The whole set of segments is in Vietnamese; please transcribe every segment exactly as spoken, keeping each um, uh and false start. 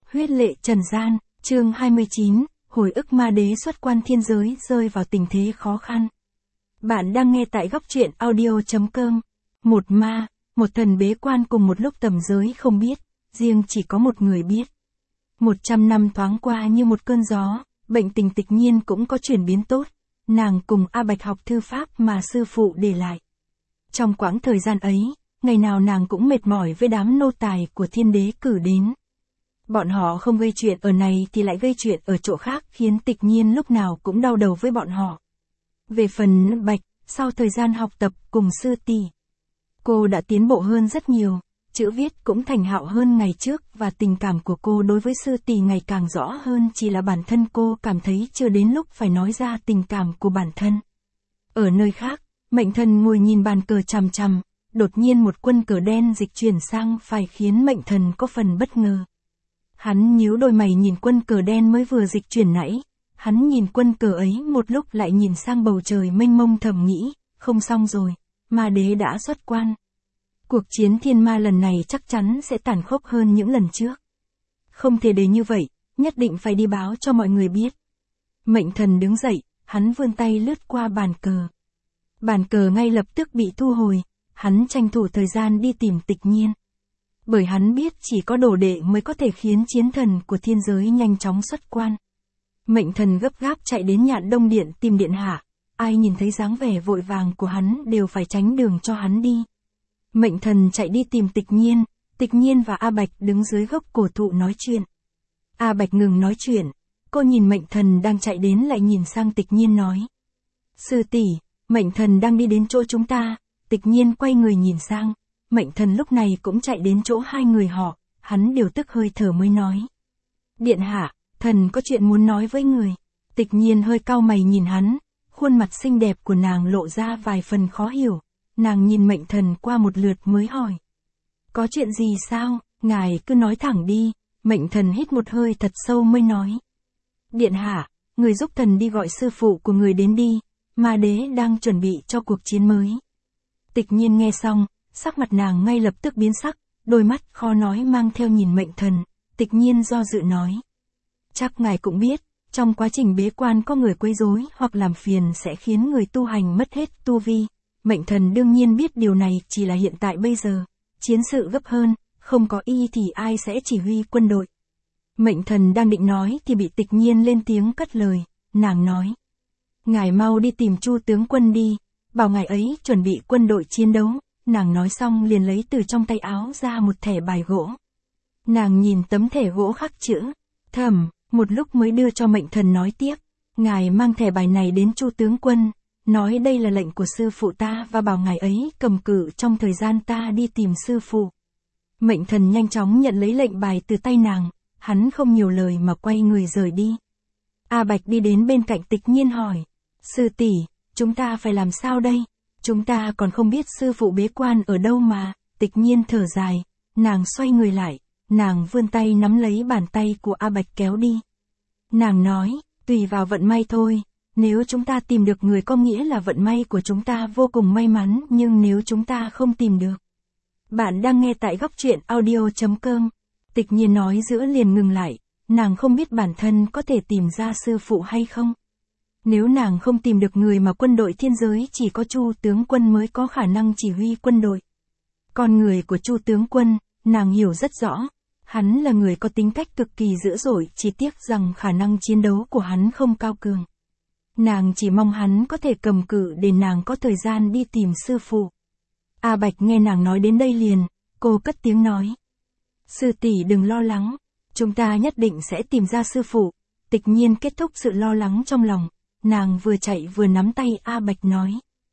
Huyết lệ trần gian, chương hai mươi chín, hồi ức ma đế xuất quan thiên giới rơi vào tình thế khó khăn. Bạn đang nghe tại góc truyện audio chấm com. Một ma, một thần bế quan cùng một lúc tầm giới không biết, riêng chỉ có một người biết. Một trăm năm thoáng qua như một cơn gió, bệnh tình Tịch Nhiên cũng có chuyển biến tốt. Nàng cùng A Bạch học thư pháp mà sư phụ để lại. Trong quãng thời gian ấy, ngày nào nàng cũng mệt mỏi với đám nô tài của thiên đế cử đến. Bọn họ không gây chuyện ở này thì lại gây chuyện ở chỗ khác khiến Tịch Nhiên lúc nào cũng đau đầu với bọn họ. Về phần Bạch, sau thời gian học tập cùng sư tỷ, cô đã tiến bộ hơn rất nhiều, chữ viết cũng thành thạo hơn ngày trước và tình cảm của cô đối với sư tỷ ngày càng rõ hơn, chỉ là bản thân cô cảm thấy chưa đến lúc phải nói ra tình cảm của bản thân. Ở nơi khác, Mệnh Thần ngồi nhìn bàn cờ chằm chằm, đột nhiên một quân cờ đen dịch chuyển sang phải khiến Mệnh Thần có phần bất ngờ. Hắn nhíu đôi mày nhìn quân cờ đen mới vừa dịch chuyển nãy, hắn nhìn quân cờ ấy một lúc lại nhìn sang bầu trời mênh mông thầm nghĩ, không xong rồi, ma đế đã xuất quan. Cuộc chiến thiên ma lần này chắc chắn sẽ tàn khốc hơn những lần trước. Không thể để như vậy, nhất định phải đi báo cho mọi người biết. Mệnh Thần đứng dậy, hắn vươn tay lướt qua bàn cờ. Bàn cờ ngay lập tức bị thu hồi, hắn tranh thủ thời gian đi tìm Tịch Nhiên. Bởi hắn biết chỉ có đồ đệ mới có thể khiến chiến thần của thiên giới nhanh chóng xuất quan. Mệnh Thần gấp gáp chạy đến Nhạn Đông Điện tìm điện hạ, ai nhìn thấy dáng vẻ vội vàng của hắn đều phải tránh đường cho hắn đi. Mệnh Thần chạy đi tìm Tịch Nhiên, Tịch Nhiên và A Bạch đứng dưới gốc cổ thụ nói chuyện. A Bạch ngừng nói chuyện, cô nhìn Mệnh Thần đang chạy đến lại nhìn sang Tịch Nhiên nói. Sư tỷ, Mệnh Thần đang đi đến chỗ chúng ta. Tịch Nhiên quay người nhìn sang, Mệnh Thần lúc này cũng chạy đến chỗ hai người họ, hắn điều tức hơi thở mới nói. Điện hạ, thần có chuyện muốn nói với người. Tịch Nhiên hơi cau mày nhìn hắn, khuôn mặt xinh đẹp của nàng lộ ra vài phần khó hiểu, nàng nhìn Mệnh Thần qua một lượt mới hỏi. Có chuyện gì sao, ngài cứ nói thẳng đi. Mệnh Thần hít một hơi thật sâu mới nói. Điện hạ, người giúp thần đi gọi sư phụ của người đến đi, ma đế đang chuẩn bị cho cuộc chiến mới. Tịch Nhiên nghe xong, sắc mặt nàng ngay lập tức biến sắc, đôi mắt khó nói mang theo nhìn Mệnh Thần. Tịch Nhiên do dự nói. Chắc ngài cũng biết, trong quá trình bế quan có người quấy rối hoặc làm phiền sẽ khiến người tu hành mất hết tu vi. Mệnh Thần đương nhiên biết điều này, chỉ là hiện tại bây giờ, chiến sự gấp hơn, không có y thì ai sẽ chỉ huy quân đội. Mệnh Thần đang định nói thì bị Tịch Nhiên lên tiếng cắt lời, nàng nói. Ngài mau đi tìm Chu tướng quân đi, bảo ngài ấy chuẩn bị quân đội chiến đấu. Nàng nói xong liền lấy từ trong tay áo ra một thẻ bài gỗ. Nàng nhìn tấm thẻ gỗ khắc chữ, thầm, một lúc mới đưa cho Mệnh Thần nói tiếp. Ngài mang thẻ bài này đến Chu tướng quân, nói đây là lệnh của sư phụ ta và bảo ngài ấy cầm cự trong thời gian ta đi tìm sư phụ. Mệnh Thần nhanh chóng nhận lấy lệnh bài từ tay nàng, hắn không nhiều lời mà quay người rời đi. A Bạch đi đến bên cạnh Tịch Nhiên hỏi. Sư tỷ, chúng ta phải làm sao đây? Chúng ta còn không biết sư phụ bế quan ở đâu mà. Tịch Nhiên thở dài, nàng xoay người lại, nàng vươn tay nắm lấy bàn tay của A Bạch kéo đi. Nàng nói, tùy vào vận may thôi, nếu chúng ta tìm được người có nghĩa là vận may của chúng ta vô cùng may mắn, nhưng nếu chúng ta không tìm được. Bạn đang nghe tại góc truyện audio chấm com. Tịch Nhiên nói giữa liền ngừng lại, nàng không biết bản thân có thể tìm ra sư phụ hay không. Nếu nàng không tìm được người mà quân đội thiên giới chỉ có Chu tướng quân mới có khả năng chỉ huy quân đội. Con người của Chu tướng quân, nàng hiểu rất rõ. Hắn là người có tính cách cực kỳ dữ dội, chỉ tiếc rằng khả năng chiến đấu của hắn không cao cường. Nàng chỉ mong hắn có thể cầm cự để nàng có thời gian đi tìm sư phụ. A Bạch nghe nàng nói đến đây liền, cô cất tiếng nói. Sư tỷ đừng lo lắng, chúng ta nhất định sẽ tìm ra sư phụ. Tịch Nhiên kết thúc sự lo lắng trong lòng. Nàng vừa chạy vừa nắm tay A Bạch nói.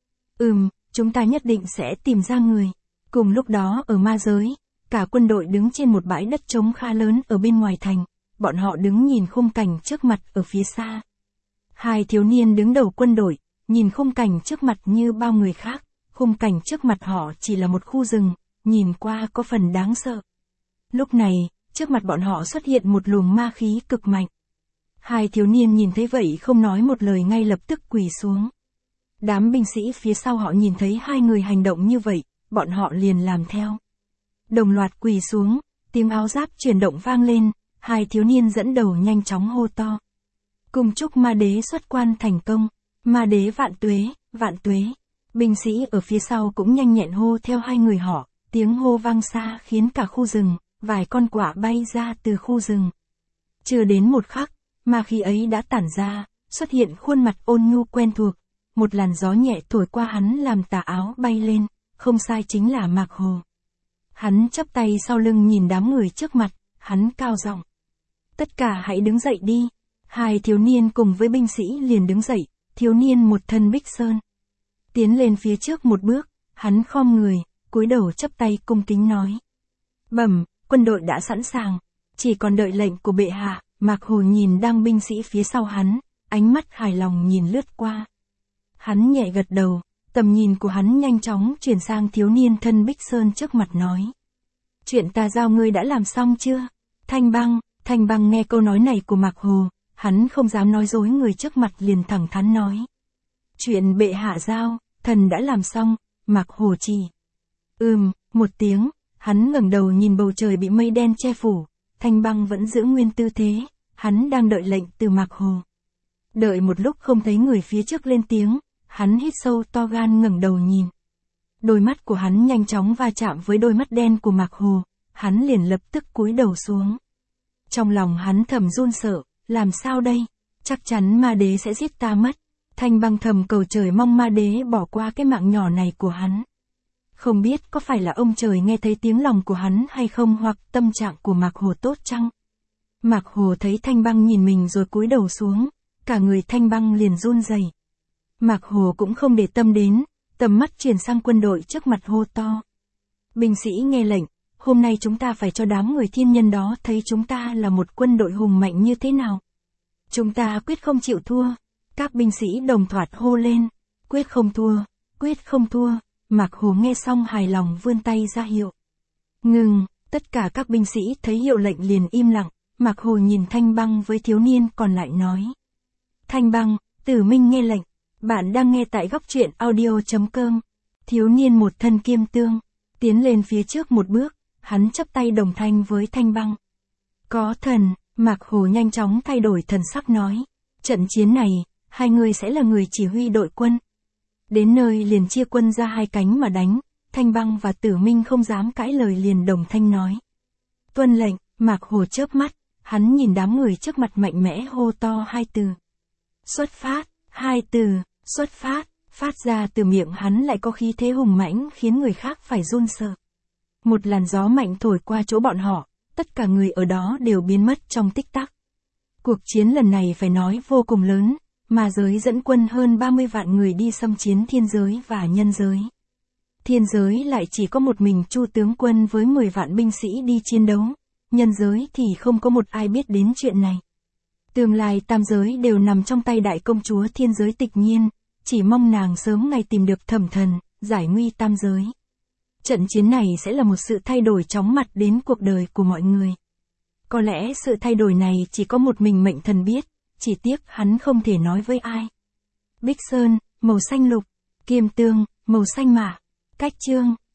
Ừm, chúng ta nhất định sẽ tìm ra người. Cùng lúc đó ở ma giới, cả quân đội đứng trên một bãi đất trống khá lớn ở bên ngoài thành. Bọn họ đứng nhìn khung cảnh trước mặt ở phía xa. Hai thiếu niên đứng đầu quân đội, nhìn khung cảnh trước mặt như bao người khác. Khung cảnh trước mặt họ chỉ là một khu rừng, nhìn qua có phần đáng sợ. Lúc này, trước mặt bọn họ xuất hiện một luồng ma khí cực mạnh. Hai thiếu niên nhìn thấy vậy không nói một lời ngay lập tức quỳ xuống. Đám binh sĩ phía sau họ nhìn thấy hai người hành động như vậy, bọn họ liền làm theo. Đồng loạt quỳ xuống, tiếng áo giáp chuyển động vang lên, hai thiếu niên dẫn đầu nhanh chóng hô to. Cùng chúc ma đế xuất quan thành công, ma đế vạn tuế, vạn tuế. Binh sĩ ở phía sau cũng nhanh nhẹn hô theo hai người họ, tiếng hô vang xa khiến cả khu rừng, vài con quạ bay ra từ khu rừng. Chưa đến một khắc, ma khí ấy đã tản ra, xuất hiện khuôn mặt ôn nhu quen thuộc, một làn gió nhẹ thổi qua hắn làm tà áo bay lên, không sai chính là Mạc Hồ. Hắn chắp tay sau lưng nhìn đám người trước mặt, hắn cao giọng. Tất cả hãy đứng dậy đi. Hai thiếu niên cùng với binh sĩ liền đứng dậy, thiếu niên một thân bích sơn. Tiến lên phía trước một bước, hắn khom người, cúi đầu chắp tay cung kính nói. Bẩm, quân đội đã sẵn sàng, chỉ còn đợi lệnh của bệ hạ. Mạc Hồ nhìn đang binh sĩ phía sau hắn, ánh mắt hài lòng nhìn lướt qua. Hắn nhẹ gật đầu, tầm nhìn của hắn nhanh chóng chuyển sang thiếu niên thân bích sơn trước mặt nói. Chuyện ta giao ngươi đã làm xong chưa? Thanh Băng, Thanh Băng nghe câu nói này của Mạc Hồ, hắn không dám nói dối người trước mặt liền thẳng thắn nói. Chuyện bệ hạ giao, thần đã làm xong, Mạc Hồ chỉ. Ừm, một tiếng, hắn ngẩng đầu nhìn bầu trời bị mây đen che phủ, Thanh Băng vẫn giữ nguyên tư thế, hắn đang đợi lệnh từ Mạc Hồ. Đợi một lúc không thấy người phía trước lên tiếng, hắn hít sâu to gan ngẩng đầu nhìn. Đôi mắt của hắn nhanh chóng va chạm với đôi mắt đen của Mạc Hồ, hắn liền lập tức cúi đầu xuống. Trong lòng hắn thầm run sợ, làm sao đây? Chắc chắn ma đế sẽ giết ta mất. Thanh Băng thầm cầu trời mong ma đế bỏ qua cái mạng nhỏ này của hắn. Không biết có phải là ông trời nghe thấy tiếng lòng của hắn hay không, hoặc tâm trạng của Mạc Hồ tốt chăng? Mạc Hồ thấy Thanh Băng nhìn mình rồi cúi đầu xuống, cả người Thanh Băng liền run rẩy. Mạc Hồ cũng không để tâm đến, tầm mắt chuyển sang quân đội trước mặt hô to. Binh sĩ nghe lệnh, hôm nay chúng ta phải cho đám người thiên nhân đó thấy chúng ta là một quân đội hùng mạnh như thế nào. Chúng ta quyết không chịu thua. Các binh sĩ đồng thoạt hô lên. Quyết không thua, quyết không thua. Mạc Hồ nghe xong hài lòng vươn tay ra hiệu. Ngừng, tất cả các binh sĩ thấy hiệu lệnh liền im lặng. Mạc Hồ nhìn Thanh Băng với thiếu niên còn lại nói. Thanh Băng, Tử Minh nghe lệnh. Bạn đang nghe tại góc truyện audio chấm com. Thiếu niên một thân kiêm tương, tiến lên phía trước một bước, hắn chắp tay đồng thanh với Thanh Băng. Có thần, Mạc Hồ nhanh chóng thay đổi thần sắc nói. Trận chiến này, hai người sẽ là người chỉ huy đội quân. Đến nơi liền chia quân ra hai cánh mà đánh, Thanh Băng và Tử Minh không dám cãi lời liền đồng thanh nói. Tuân lệnh, Mạc Hồ chớp mắt, hắn nhìn đám người trước mặt mạnh mẽ hô to hai từ. Xuất phát, hai từ, xuất phát, phát ra từ miệng hắn lại có khí thế hùng mãnh khiến người khác phải run sợ. Một làn gió mạnh thổi qua chỗ bọn họ, tất cả người ở đó đều biến mất trong tích tắc. Cuộc chiến lần này phải nói vô cùng lớn, ma giới dẫn quân hơn ba mươi vạn người đi xâm chiến thiên giới và nhân giới. Thiên giới lại chỉ có một mình Chu tướng quân với mười vạn binh sĩ đi chiến đấu, nhân giới thì không có một ai biết đến chuyện này. Tương lai tam giới đều nằm trong tay đại công chúa thiên giới Tịch Nhiên, chỉ mong nàng sớm ngày tìm được Thẩm Thần, giải nguy tam giới. Trận chiến này sẽ là một sự thay đổi chóng mặt đến cuộc đời của mọi người. Có lẽ sự thay đổi này chỉ có một mình Mệnh Thần biết, chỉ tiếc hắn không thể nói với ai. Bích Sơn, màu xanh lục, Kiêm Tương, màu xanh mạ, Cách Chương,